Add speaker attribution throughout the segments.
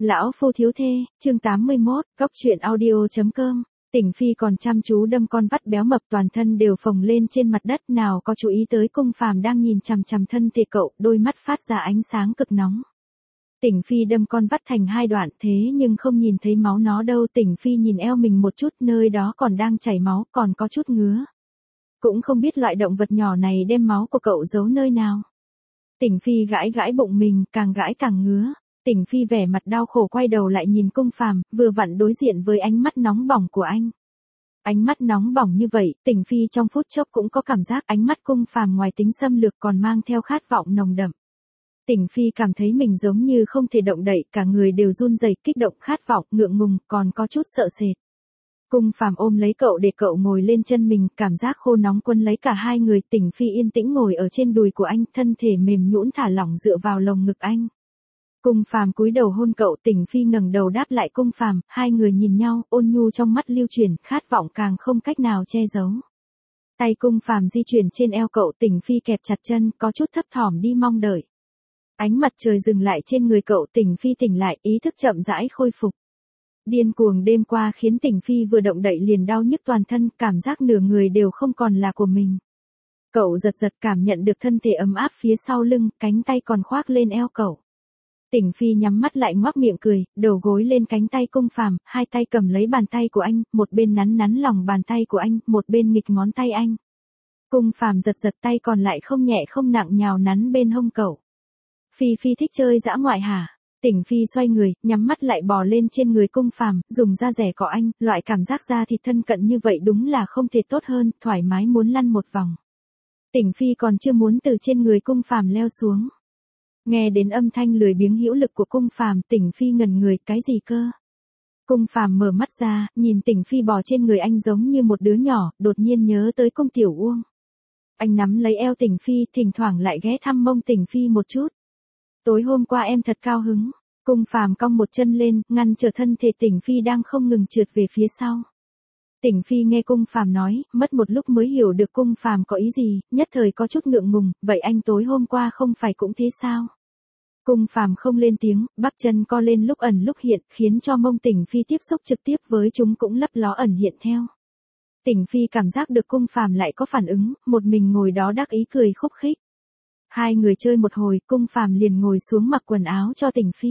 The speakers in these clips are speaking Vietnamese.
Speaker 1: Lão phu thiếu thê, chương 81, góc truyện audio.com. Tỉnh Phi còn chăm chú đâm con vắt béo mập toàn thân đều phồng lên trên mặt đất, nào có chú ý tới Cung Phàm đang nhìn chằm chằm thân thể cậu, đôi mắt phát ra ánh sáng cực nóng. Tỉnh Phi đâm con vắt thành hai đoạn thế nhưng không nhìn thấy máu nó đâu. Tỉnh Phi nhìn eo mình một chút, nơi đó còn đang chảy máu, còn có chút ngứa. Cũng không biết loại động vật nhỏ này đem máu của cậu giấu nơi nào. Tỉnh Phi gãi gãi bụng mình, càng gãi càng ngứa. Tỉnh Phi vẻ mặt đau khổ quay đầu lại nhìn Cung Phàm, vừa vặn đối diện với ánh mắt nóng bỏng của anh. Ánh mắt nóng bỏng như vậy, Tỉnh Phi trong phút chốc cũng có cảm giác ánh mắt Cung Phàm ngoài tính xâm lược còn mang theo khát vọng nồng đậm. Tỉnh Phi cảm thấy mình giống như không thể động đậy, cả người đều run rẩy, kích động, khát vọng, ngượng ngùng, còn có chút sợ sệt. Cung Phàm ôm lấy cậu để cậu ngồi lên chân mình, cảm giác khô nóng quấn lấy cả hai người. Tỉnh Phi yên tĩnh ngồi ở trên đùi của anh, thân thể mềm nhũn thả lỏng dựa vào lồng ngực anh. Cung Phàm cúi đầu hôn cậu, Tỉnh Phi ngẩng đầu đáp lại Cung Phàm, hai người nhìn nhau, ôn nhu trong mắt lưu chuyển, khát vọng càng không cách nào che giấu. Tay Cung Phàm di chuyển trên eo cậu, Tỉnh Phi kẹp chặt chân, có chút thấp thỏm đi mong đợi. Ánh mặt trời dừng lại trên người cậu, Tỉnh Phi tỉnh lại, ý thức chậm rãi khôi phục. Điên cuồng đêm qua khiến Tỉnh Phi vừa động đậy liền đau nhức toàn thân, cảm giác nửa người đều không còn là của mình. Cậu giật giật cảm nhận được thân thể ấm áp phía sau lưng, cánh tay còn khoác lên eo cậu. Tỉnh Phi nhắm mắt lại ngoác miệng cười, đầu gối lên cánh tay Cung Phàm, hai tay cầm lấy bàn tay của anh, một bên nắn nắn lòng bàn tay của anh, một bên nghịch ngón tay anh. Cung Phàm giật giật tay còn lại không nhẹ không nặng nhào nắn bên hông cậu. Phi thích chơi dã ngoại hả? Tỉnh Phi xoay người, nhắm mắt lại bò lên trên người Cung Phàm, dùng da rẻ cọ anh, loại cảm giác da thịt thân cận như vậy đúng là không thể tốt hơn, thoải mái muốn lăn một vòng. Tỉnh Phi còn chưa muốn từ trên người Cung Phàm leo xuống. Nghe đến âm thanh lười biếng hữu lực của Cung Phàm, Tỉnh Phi ngẩn người, cái gì cơ? Cung Phàm mở mắt ra, nhìn Tỉnh Phi bò trên người anh giống như một đứa nhỏ, đột nhiên nhớ tới Cung Tiểu Uông. Anh nắm lấy eo Tỉnh Phi, thỉnh thoảng lại ghé thăm mông Tỉnh Phi một chút. Tối hôm qua em thật cao hứng. Cung Phàm cong một chân lên, ngăn trở thân thể Tỉnh Phi đang không ngừng trượt về phía sau. Tỉnh Phi nghe Cung Phàm nói, mất một lúc mới hiểu được Cung Phàm có ý gì, nhất thời có chút ngượng ngùng, vậy anh tối hôm qua không phải cũng thế sao? Cung Phàm không lên tiếng, bắp chân co lên lúc ẩn lúc hiện, khiến cho mông Tỉnh Phi tiếp xúc trực tiếp với chúng cũng lấp ló ẩn hiện theo. Tỉnh Phi cảm giác được Cung Phàm lại có phản ứng, một mình ngồi đó đắc ý cười khúc khích. Hai người chơi một hồi, Cung Phàm liền ngồi xuống mặc quần áo cho Tỉnh Phi.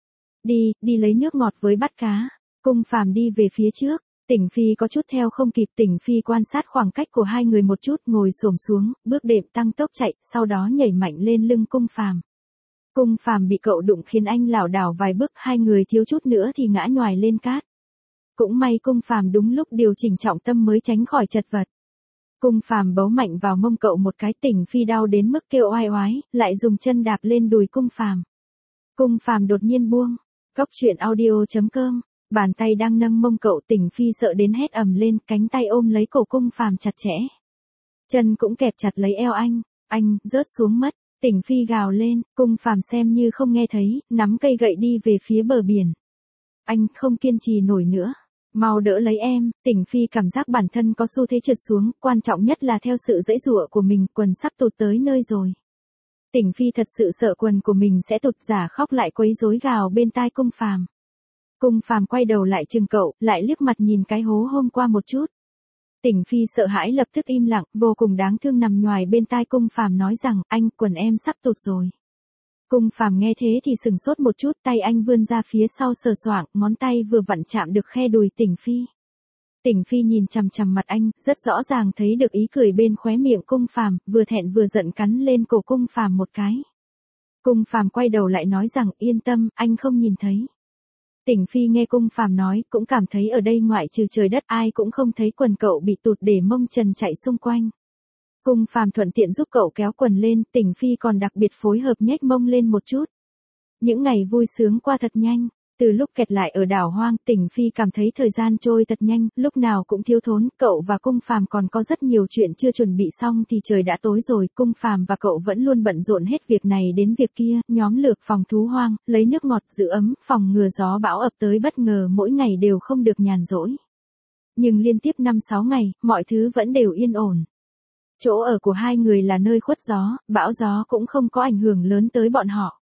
Speaker 1: Đi lấy nước ngọt với bát cá. Cung Phàm đi về phía trước. Tỉnh Phi có chút theo không kịp, Tỉnh Phi quan sát khoảng cách của hai người một chút, ngồi xổm xuống, bước đệm tăng tốc chạy, sau đó nhảy mạnh lên lưng Cung Phàm. Cung Phàm bị cậu đụng khiến anh lảo đảo vài bước, hai người thiếu chút nữa thì ngã nhoài lên cát. Cũng may Cung Phàm đúng lúc điều chỉnh trọng tâm mới tránh khỏi chật vật. Cung Phàm bấu mạnh vào mông cậu một cái, Tỉnh Phi đau đến mức kêu oai oái, lại dùng chân đạp lên đùi Cung Phàm. Cung Phàm đột nhiên buông. Góc truyện audio.com. Bàn tay đang nâng mông cậu, Tỉnh Phi sợ đến hét ầm lên, cánh tay ôm lấy cổ Cung Phàm chặt chẽ. Chân cũng kẹp chặt lấy eo anh rớt xuống mất. Tỉnh Phi gào lên, Cung Phàm xem như không nghe thấy, nắm cây gậy đi về phía bờ biển. Anh không kiên trì nổi nữa. Mau đỡ lấy em. Tỉnh Phi cảm giác bản thân có xu thế trượt xuống, quan trọng nhất là theo sự giãy giụa của mình, quần sắp tụt tới nơi rồi. Tỉnh Phi thật sự sợ quần của mình sẽ tụt, giả khóc lại quấy rối gào bên tai Cung Phàm. Cung Phàm quay đầu lại chừng cậu, lại liếc mặt nhìn cái hố hôm qua một chút. Tỉnh Phi sợ hãi lập tức im lặng, vô cùng đáng thương nằm nhoài bên tai Cung Phàm nói rằng, anh, quần em sắp tụt rồi. Cung Phàm nghe thế thì sừng sốt một chút, tay anh vươn ra phía sau sờ soạng, ngón tay vừa vặn chạm được khe đùi Tỉnh Phi. Tỉnh Phi nhìn chằm chằm mặt anh, rất rõ ràng thấy được ý cười bên khóe miệng Cung Phàm, vừa thẹn vừa giận cắn lên cổ Cung Phàm một cái. Cung Phàm quay đầu lại nói rằng, yên tâm, anh không nhìn thấy. Tỉnh Phi nghe Cung Phàm nói, cũng cảm thấy ở đây ngoại trừ trời đất ai cũng không thấy quần cậu bị tụt để mông trần chạy xung quanh. Cung Phàm thuận tiện giúp cậu kéo quần lên, Tỉnh Phi còn đặc biệt phối hợp nhếch mông lên một chút. Những ngày vui sướng qua thật nhanh. Từ lúc kẹt lại ở đảo hoang, Tỉnh Phi cảm thấy thời gian trôi thật nhanh, lúc nào cũng thiếu thốn, cậu và Cung Phàm còn có rất nhiều chuyện chưa chuẩn bị xong thì trời đã tối rồi, Cung Phàm và cậu vẫn luôn bận rộn hết việc này đến việc kia, nhóm lược phòng thú hoang, lấy nước ngọt giữ ấm, phòng ngừa gió bão ập tới bất ngờ, mỗi ngày đều không được nhàn rỗi. Nhưng liên tiếp 5-6 ngày, mọi thứ vẫn đều yên ổn. Chỗ ở của hai người là nơi khuất gió, bão gió cũng không có ảnh hưởng lớn tới bọn họ.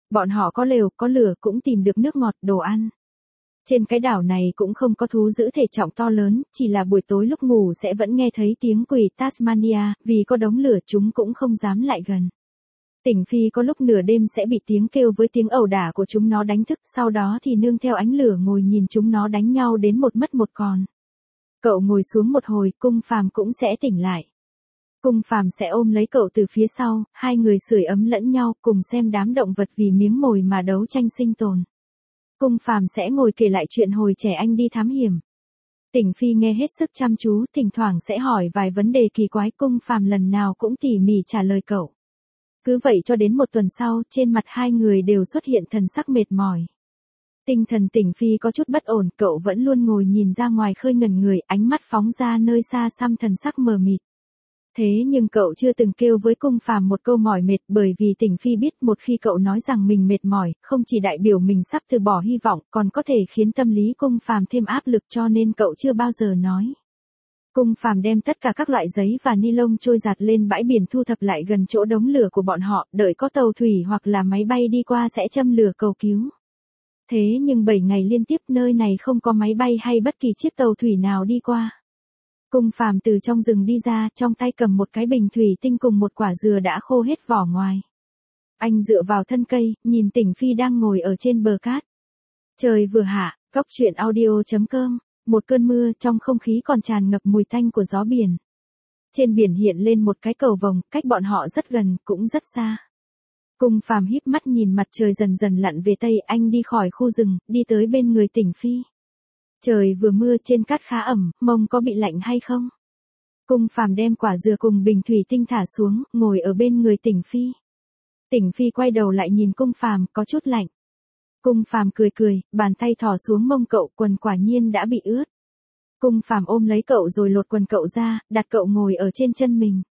Speaker 1: Bọn họ có lều, có lửa cũng tìm được nước ngọt, đồ ăn. Trên cái đảo này cũng không có thú dữ thể trọng to lớn, chỉ là buổi tối lúc ngủ sẽ vẫn nghe thấy tiếng quỷ Tasmania, vì có đống lửa chúng cũng không dám lại gần. Tỉnh Phi có lúc nửa đêm sẽ bị tiếng kêu với tiếng ẩu đả của chúng nó đánh thức, sau đó thì nương theo ánh lửa ngồi nhìn chúng nó đánh nhau đến một mất một còn. Cậu ngồi xuống một hồi, Cung Phàm cũng sẽ tỉnh lại. Cung Phàm sẽ ôm lấy cậu từ phía sau, hai người sưởi ấm lẫn nhau, cùng xem đám động vật vì miếng mồi mà đấu tranh sinh tồn. Cung Phàm sẽ ngồi kể lại chuyện hồi trẻ anh đi thám hiểm. Tỉnh Phi nghe hết sức chăm chú, thỉnh thoảng sẽ hỏi vài vấn đề kỳ quái, Cung Phàm lần nào cũng tỉ mỉ trả lời cậu. Cứ vậy cho đến một tuần sau, trên mặt hai người đều xuất hiện thần sắc mệt mỏi. Tinh thần Tỉnh Phi có chút bất ổn, cậu vẫn luôn ngồi nhìn ra ngoài khơi ngẩn người, ánh mắt phóng ra nơi xa xăm thần sắc mờ mịt. Thế nhưng cậu chưa từng kêu với Cung Phàm một câu mỏi mệt, bởi vì Tỉnh Phi biết một khi cậu nói rằng mình mệt mỏi, không chỉ đại biểu mình sắp từ bỏ hy vọng, còn có thể khiến tâm lý Cung Phàm thêm áp lực, cho nên cậu chưa bao giờ nói. Cung Phàm đem tất cả các loại giấy và ni lông trôi giạt lên bãi biển, thu thập lại gần chỗ đống lửa của bọn họ, đợi có tàu thủy hoặc là máy bay đi qua sẽ châm lửa cầu cứu. Thế nhưng 7 ngày liên tiếp nơi này không có máy bay hay bất kỳ chiếc tàu thủy nào đi qua. Cung Phàm từ trong rừng đi ra, trong tay cầm một cái bình thủy tinh cùng một quả dừa đã khô hết vỏ ngoài. Anh dựa vào thân cây, nhìn Tỉnh Phi đang ngồi ở trên bờ cát. Trời vừa hạ, Góc Chuyện Audio.com, một cơn mưa, trong không khí còn tràn ngập mùi tanh của gió biển. Trên biển hiện lên một cái cầu vồng, cách bọn họ rất gần, cũng rất xa. Cung Phàm híp mắt nhìn mặt trời dần dần lặn về tây, anh đi khỏi khu rừng, đi tới bên người Tỉnh Phi. Trời vừa mưa, trên cát khá ẩm, mông có bị lạnh hay không? Cung Phàm đem quả dừa cùng bình thủy tinh thả xuống, ngồi ở bên người Tỉnh Phi. Tỉnh Phi quay đầu lại nhìn Cung Phàm, có chút lạnh. Cung Phàm cười cười, bàn tay thò xuống mông cậu, quần quả nhiên đã bị ướt. Cung Phàm ôm lấy cậu rồi lột quần cậu ra, đặt cậu ngồi ở trên chân mình.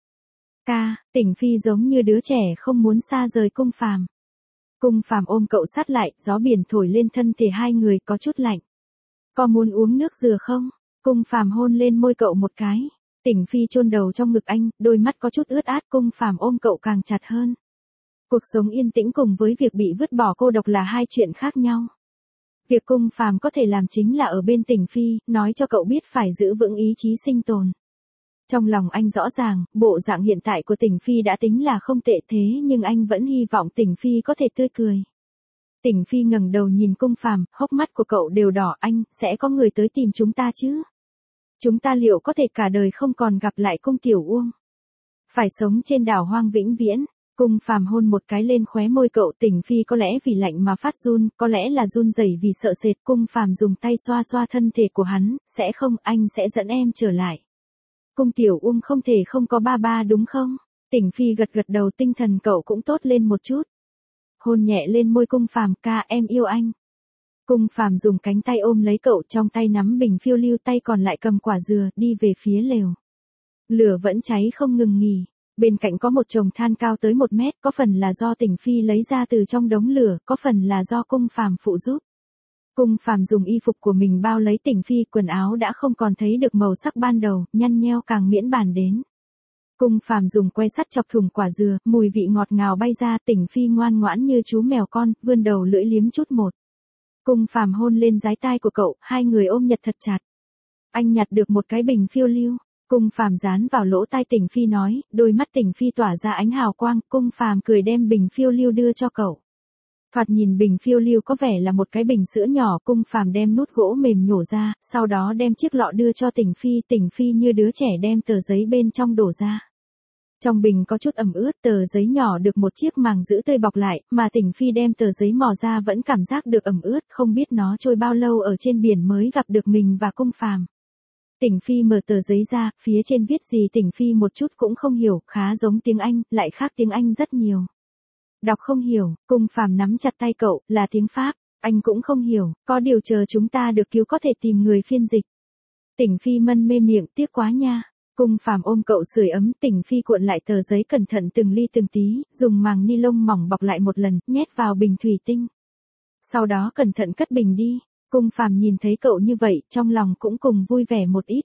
Speaker 1: Tỉnh Phi giống như đứa trẻ không muốn xa rời Cung Phàm. Cung Phàm ôm cậu sát lại, gió biển thổi lên thân thể hai người, có chút lạnh. Có muốn uống nước dừa không? Cung Phàm hôn lên môi cậu một cái. Tỉnh Phi chôn đầu trong ngực anh, đôi mắt có chút ướt át, Cung Phàm ôm cậu càng chặt hơn. Cuộc sống yên tĩnh cùng với việc bị vứt bỏ cô độc là hai chuyện khác nhau. Việc Cung Phàm có thể làm chính là ở bên Tỉnh Phi, nói cho cậu biết phải giữ vững ý chí sinh tồn. Trong lòng anh rõ ràng, bộ dạng hiện tại của Tỉnh Phi đã tính là không tệ, thế nhưng anh vẫn hy vọng Tỉnh Phi có thể tươi cười. Tỉnh Phi ngẩng đầu nhìn Cung Phàm, hốc mắt của cậu đều đỏ, anh, sẽ có người tới tìm chúng ta chứ? Chúng ta liệu có thể cả đời không còn gặp lại Cung Tiểu Uông? Phải sống trên đảo hoang vĩnh viễn. Cung Phàm hôn một cái lên khóe môi cậu, Tỉnh Phi có lẽ vì lạnh mà phát run, có lẽ là run rẩy vì sợ sệt. Cung Phàm dùng tay xoa xoa thân thể của hắn, sẽ không, anh sẽ dẫn em trở lại. Cung Tiểu Uông không thể không có ba ba đúng không? Tỉnh Phi gật gật đầu, tinh thần cậu cũng tốt lên một chút. Hôn nhẹ lên môi Cung Phàm, em yêu anh. Cung Phàm dùng cánh tay ôm lấy cậu, trong tay nắm bình phiêu lưu, tay còn lại cầm quả dừa, đi về phía lều. Lửa vẫn cháy không ngừng nghỉ. Bên cạnh có một chồng than cao tới 1 mét, có phần là do Tỉnh Phi lấy ra từ trong đống lửa, có phần là do Cung Phàm phụ giúp. Cung Phàm dùng y phục của mình bao lấy Tỉnh Phi, quần áo đã không còn thấy được màu sắc ban đầu, nhăn nheo càng miễn bàn đến. Cung Phàm dùng que sắt chọc thủng quả dừa, mùi vị ngọt ngào bay ra, Tỉnh Phi ngoan ngoãn như chú mèo con, vươn đầu lưỡi liếm chút một. Cung Phàm hôn lên dái tai của cậu, hai người ôm nhặt thật chặt. Anh nhặt được một cái bình phiêu lưu. Cung Phàm dán vào lỗ tai Tỉnh Phi nói, đôi mắt Tỉnh Phi tỏa ra ánh hào quang, Cung Phàm cười đem bình phiêu lưu đưa cho cậu. Thoạt nhìn bình phiêu lưu có vẻ là một cái bình sữa nhỏ, Cung Phàm đem nút gỗ mềm nhổ ra, sau đó đem chiếc lọ đưa cho Tỉnh Phi như đứa trẻ đem tờ giấy bên trong đổ ra. Trong bình có chút ẩm ướt, tờ giấy nhỏ được một chiếc màng giữ tươi bọc lại, mà Tỉnh Phi đem tờ giấy mò ra vẫn cảm giác được ẩm ướt, không biết nó trôi bao lâu ở trên biển mới gặp được mình và Cung Phàm. Tỉnh Phi mở tờ giấy ra, phía trên viết gì Tỉnh Phi một chút cũng không hiểu, khá giống tiếng Anh, lại khác tiếng Anh rất nhiều. Đọc không hiểu, Cung Phàm nắm chặt tay cậu, là tiếng Pháp, anh cũng không hiểu, có điều chờ chúng ta được cứu có thể tìm người phiên dịch. Tỉnh Phi mân mê miệng, tiếc quá nha. Cung Phàm ôm cậu sưởi ấm, Tỉnh Phi cuộn lại tờ giấy cẩn thận từng ly từng tí, dùng màng ni lông mỏng bọc lại một lần, nhét vào bình thủy tinh. Sau đó cẩn thận cất bình đi. Cung Phàm nhìn thấy cậu như vậy, trong lòng cũng cùng vui vẻ một ít.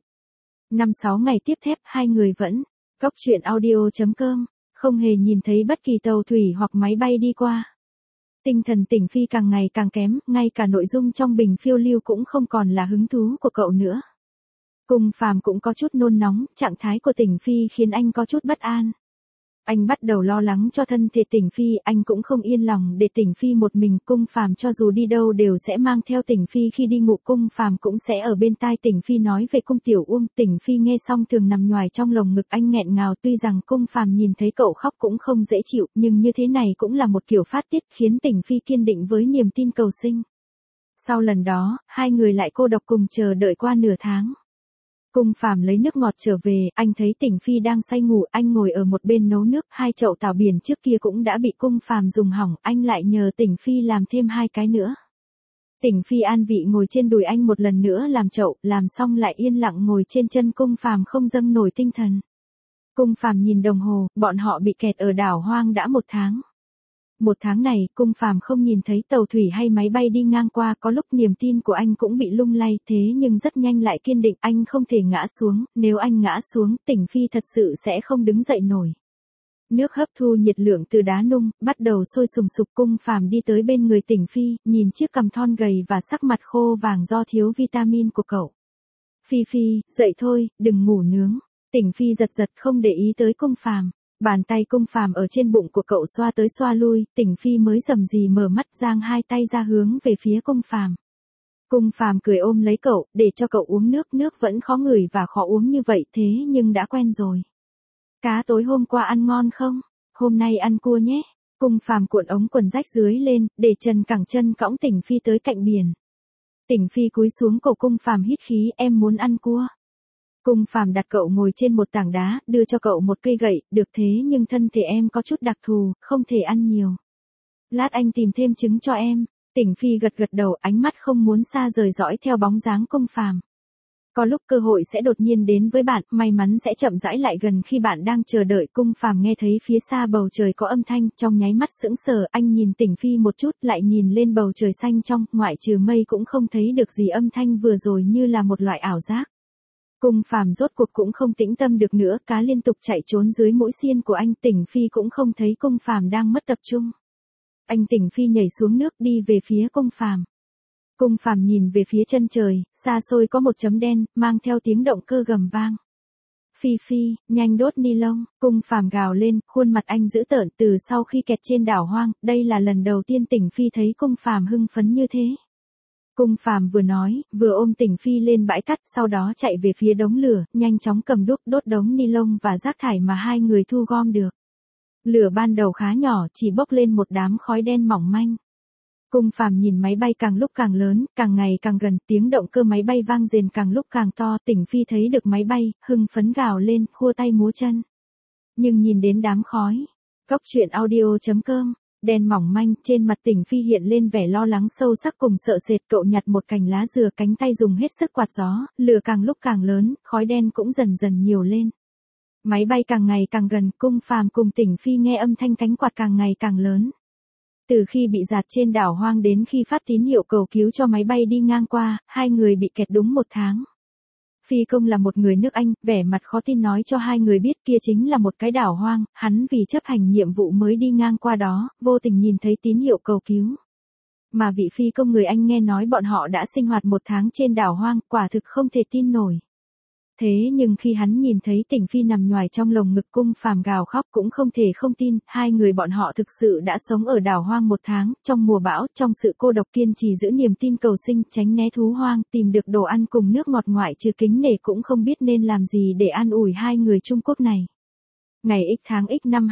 Speaker 1: 5-6 ngày tiếp theo, hai người vẫn, Góc Chuyện Audio.com, không hề nhìn thấy bất kỳ tàu thủy hoặc máy bay đi qua. Tinh thần Tỉnh Phi càng ngày càng kém, ngay cả nội dung trong bình phiêu lưu cũng không còn là hứng thú của cậu nữa. Cung Phàm cũng có chút nôn nóng, trạng thái của Tỉnh Phi khiến anh có chút bất an. Anh bắt đầu lo lắng cho thân thể Tỉnh Phi, anh cũng không yên lòng để Tỉnh Phi một mình. Cung Phàm cho dù đi đâu đều sẽ mang theo Tỉnh Phi khi đi ngủ. Cung Phàm cũng sẽ ở bên tai Tỉnh Phi nói về Cung Tiểu Uông. Tỉnh Phi nghe xong thường nằm nhoài trong lồng ngực anh nghẹn ngào. Tuy rằng Cung Phàm nhìn thấy cậu khóc cũng không dễ chịu, nhưng như thế này cũng là một kiểu phát tiết khiến Tỉnh Phi kiên định với niềm tin cầu sinh. Sau lần đó, hai người lại cô độc cùng chờ đợi qua nửa tháng. Cung Phàm lấy nước ngọt trở về, anh thấy Tỉnh Phi đang say ngủ, anh ngồi ở một bên nấu nước, 2 chậu tảo biển trước kia cũng đã bị Cung Phàm dùng hỏng, anh lại nhờ Tỉnh Phi làm thêm 2 cái nữa. Tỉnh Phi an vị ngồi trên đùi anh một lần nữa làm chậu, làm xong lại yên lặng ngồi trên chân Cung Phàm không dâng nổi tinh thần. Cung Phàm nhìn đồng hồ, bọn họ bị kẹt ở đảo hoang đã 1 tháng. 1 tháng này, Cung Phàm không nhìn thấy tàu thủy hay máy bay đi ngang qua, có lúc niềm tin của anh cũng bị lung lay, thế nhưng rất nhanh lại kiên định, anh không thể ngã xuống, nếu anh ngã xuống, Tỉnh Phi thật sự sẽ không đứng dậy nổi. Nước hấp thu nhiệt lượng từ đá nung, bắt đầu sôi sùng sục. Cung Phàm đi tới bên người Tỉnh Phi, nhìn chiếc cằm thon gầy và sắc mặt khô vàng do thiếu vitamin của cậu. Phi Phi, dậy thôi, đừng ngủ nướng. Tỉnh Phi giật giật không để ý tới Cung Phàm. Bàn tay Cung Phàm ở trên bụng của cậu xoa tới xoa lui, Tỉnh Phi mới rầm rì mở mắt giang 2 tay ra hướng về phía Cung Phàm. Cung Phàm cười ôm lấy cậu, để cho cậu uống nước, nước vẫn khó ngửi và khó uống như vậy thế nhưng đã quen rồi. Cá tối hôm qua ăn ngon không? Hôm nay ăn cua nhé. Cung Phàm cuộn ống quần rách dưới lên, để Trần cẳng chân cõng Tỉnh Phi tới cạnh biển. Tỉnh Phi cúi xuống cổ Cung Phàm hít khí, em muốn ăn cua. Cung Phàm đặt cậu ngồi trên một tảng đá, đưa cho cậu một cây gậy, được thế nhưng thân thể em có chút đặc thù, không thể ăn nhiều. Lát anh tìm thêm trứng cho em. Tỉnh Phi gật gật đầu, ánh mắt không muốn xa rời dõi theo bóng dáng Cung Phàm. Có lúc cơ hội sẽ đột nhiên đến với bạn, may mắn sẽ chậm rãi lại gần khi bạn đang chờ đợi. Cung Phàm nghe thấy phía xa bầu trời có âm thanh, trong nháy mắt sững sờ, anh nhìn Tỉnh Phi một chút, lại nhìn lên bầu trời xanh trong, ngoại trừ mây cũng không thấy được gì, âm thanh vừa rồi như là một loại ảo giác. Cung Phàm rốt cuộc cũng không tĩnh tâm được nữa, cá liên tục chạy trốn dưới mũi xiên của anh. Tỉnh Phi cũng không thấy Cung Phàm đang mất tập trung. Anh Tỉnh Phi nhảy xuống nước đi về phía Cung Phàm. Cung Phàm nhìn về phía chân trời, xa xôi có một chấm đen, mang theo tiếng động cơ gầm vang. Phi Phi, nhanh đốt ni lông. Cung Phàm gào lên, khuôn mặt anh dữ tợn. Từ sau khi kẹt trên đảo hoang, đây là lần đầu tiên Tỉnh Phi thấy Cung Phàm hưng phấn như thế. Cung Phàm vừa nói, vừa ôm Tỉnh Phi lên bãi cát, sau đó chạy về phía đống lửa, nhanh chóng cầm đuốc đốt đống ni lông và rác thải mà hai người thu gom được. Lửa ban đầu khá nhỏ, chỉ bốc lên một đám khói đen mỏng manh. Cung Phàm nhìn máy bay càng lúc càng lớn, càng ngày càng gần, tiếng động cơ máy bay vang rền càng lúc càng to. Tỉnh Phi thấy được máy bay, hưng phấn gào lên, khua tay múa chân. Nhưng nhìn đến đám khói, Cóc truyện audio.com, đen mỏng manh, trên mặt Tỉnh Phi hiện lên vẻ lo lắng sâu sắc cùng sợ sệt. Cậu nhặt một cành lá dừa, cánh tay dùng hết sức quạt gió, lửa càng lúc càng lớn, khói đen cũng dần dần nhiều lên. Máy bay càng ngày càng gần, Cung Phàm cùng Tỉnh Phi nghe âm thanh cánh quạt càng ngày càng lớn. Từ khi bị dạt trên đảo hoang đến khi phát tín hiệu cầu cứu cho máy bay đi ngang qua, hai người bị kẹt đúng 1 tháng. Phi công là một người nước Anh, vẻ mặt khó tin nói cho hai người biết kia chính là một cái đảo hoang, hắn vì chấp hành nhiệm vụ mới đi ngang qua đó, vô tình nhìn thấy tín hiệu cầu cứu. Mà vị phi công người Anh nghe nói bọn họ đã sinh hoạt 1 tháng trên đảo hoang, quả thực không thể tin nổi. Thế nhưng khi hắn nhìn thấy Tỉnh Phi nằm nhoài trong lồng ngực, Cung Phàm gào khóc cũng không thể không tin, hai người bọn họ thực sự đã sống ở đảo hoang 1 tháng, trong mùa bão, trong sự cô độc kiên trì giữ niềm tin cầu sinh, tránh né thú hoang, tìm được đồ ăn cùng nước ngọt, ngoại trừ kính nể cũng không biết nên làm gì để an ủi hai người Trung Quốc này. Ngày X tháng X năm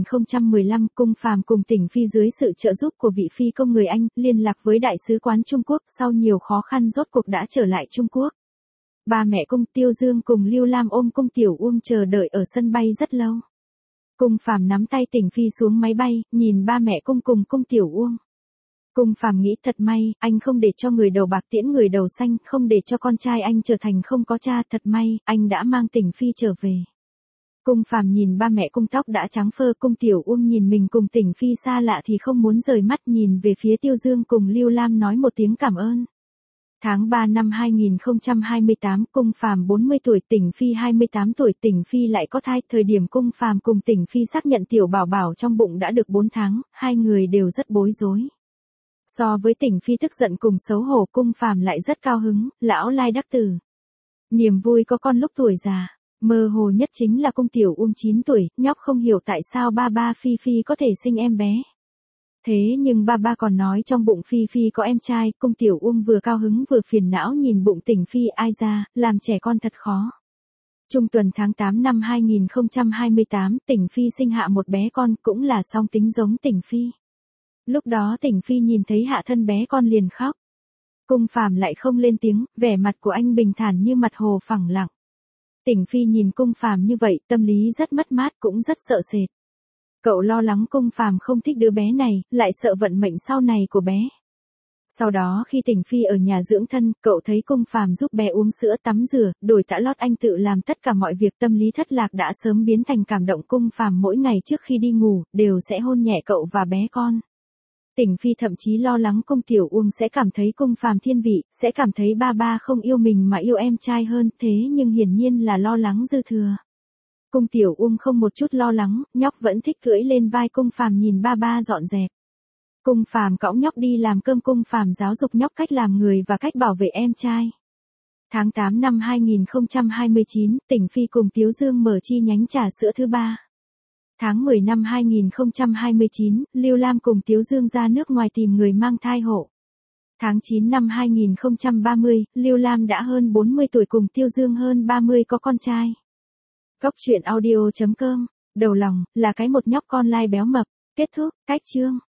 Speaker 1: 2015, Cung Phàm cùng Tỉnh Phi dưới sự trợ giúp của vị phi công người Anh, liên lạc với Đại sứ quán Trung Quốc, sau nhiều khó khăn rốt cuộc đã trở lại Trung Quốc. Ba mẹ Cung Tiêu Dương cùng Lưu Lam ôm Cung Tiểu Uông chờ đợi ở sân bay rất lâu. Cung Phàm nắm tay Tỉnh Phi xuống máy bay, nhìn ba mẹ Cung cùng Cung Tiểu Uông. Cung Phàm nghĩ thật may, anh không để cho người đầu bạc tiễn người đầu xanh, không để cho con trai anh trở thành không có cha, thật may, anh đã mang Tỉnh Phi trở về. Cung Phàm nhìn ba mẹ Cung tóc đã trắng phơ, Cung Tiểu Uông nhìn mình cùng Tỉnh Phi xa lạ thì không muốn rời mắt, nhìn về phía Tiêu Dương cùng Lưu Lam nói một tiếng cảm ơn. Tháng 3 năm 2028, Cung Phàm 40 tuổi, Tỉnh Phi 28 tuổi, Tỉnh Phi lại có thai. Thời điểm Cung Phàm cùng Tỉnh Phi xác nhận tiểu bảo bảo trong bụng đã được 4 tháng, hai người đều rất bối rối. So với Tỉnh Phi tức giận cùng xấu hổ, Cung Phàm lại rất cao hứng, lão lai đắc tử. Niềm vui có con lúc tuổi già. Mơ hồ nhất chính là Cung Tiểu Uông 9 tuổi, nhóc không hiểu tại sao ba Phi Phi có thể sinh em bé. Thế nhưng ba còn nói trong bụng Phi Phi có em trai, Cung Tiểu Uông vừa cao hứng vừa phiền não nhìn bụng Tỉnh Phi, ai ra, làm trẻ con thật khó. Trung tuần tháng 8 năm 2028, Tỉnh Phi sinh hạ một bé con, cũng là song tính giống Tỉnh Phi. Lúc đó Tỉnh Phi nhìn thấy hạ thân bé con liền khóc. Cung Phàm lại không lên tiếng, vẻ mặt của anh bình thản như mặt hồ phẳng lặng. Tỉnh Phi nhìn Cung Phàm như vậy, tâm lý rất mất mát cũng rất sợ sệt. Cậu lo lắng Cung Phàm không thích đứa bé này, lại sợ vận mệnh sau này của bé. Sau đó khi Tỉnh Phi ở nhà dưỡng thân, cậu thấy Cung Phàm giúp bé uống sữa, tắm rửa, đổi tã lót, anh tự làm tất cả mọi việc, tâm lý thất lạc đã sớm biến thành cảm động. Cung Phàm mỗi ngày trước khi đi ngủ, đều sẽ hôn nhẹ cậu và bé con. Tỉnh Phi thậm chí lo lắng Cung Tiểu Uông sẽ cảm thấy Cung Phàm thiên vị, sẽ cảm thấy ba không yêu mình mà yêu em trai hơn, thế nhưng hiển nhiên là lo lắng dư thừa. Cung Tiểu Uông không một chút lo lắng, nhóc vẫn thích cưỡi lên vai Cung Phàm nhìn ba dọn dẹp. Cung Phàm cõng nhóc đi làm cơm, Cung Phàm giáo dục nhóc cách làm người và cách bảo vệ em trai. Tháng 8 năm 2029, Tỉnh Phi cùng Tiếu Dương mở chi nhánh trà sữa thứ 3. Tháng 10 năm 2029, Lưu Lam cùng Tiếu Dương ra nước ngoài tìm người mang thai hộ. Tháng 9 năm 2030, Lưu Lam đã hơn 40 tuổi cùng Tiếu Dương hơn 30 có con trai. Góc truyện audio.com, đầu lòng, là cái một nhóc con lai béo mập. Kết thúc, cách chương.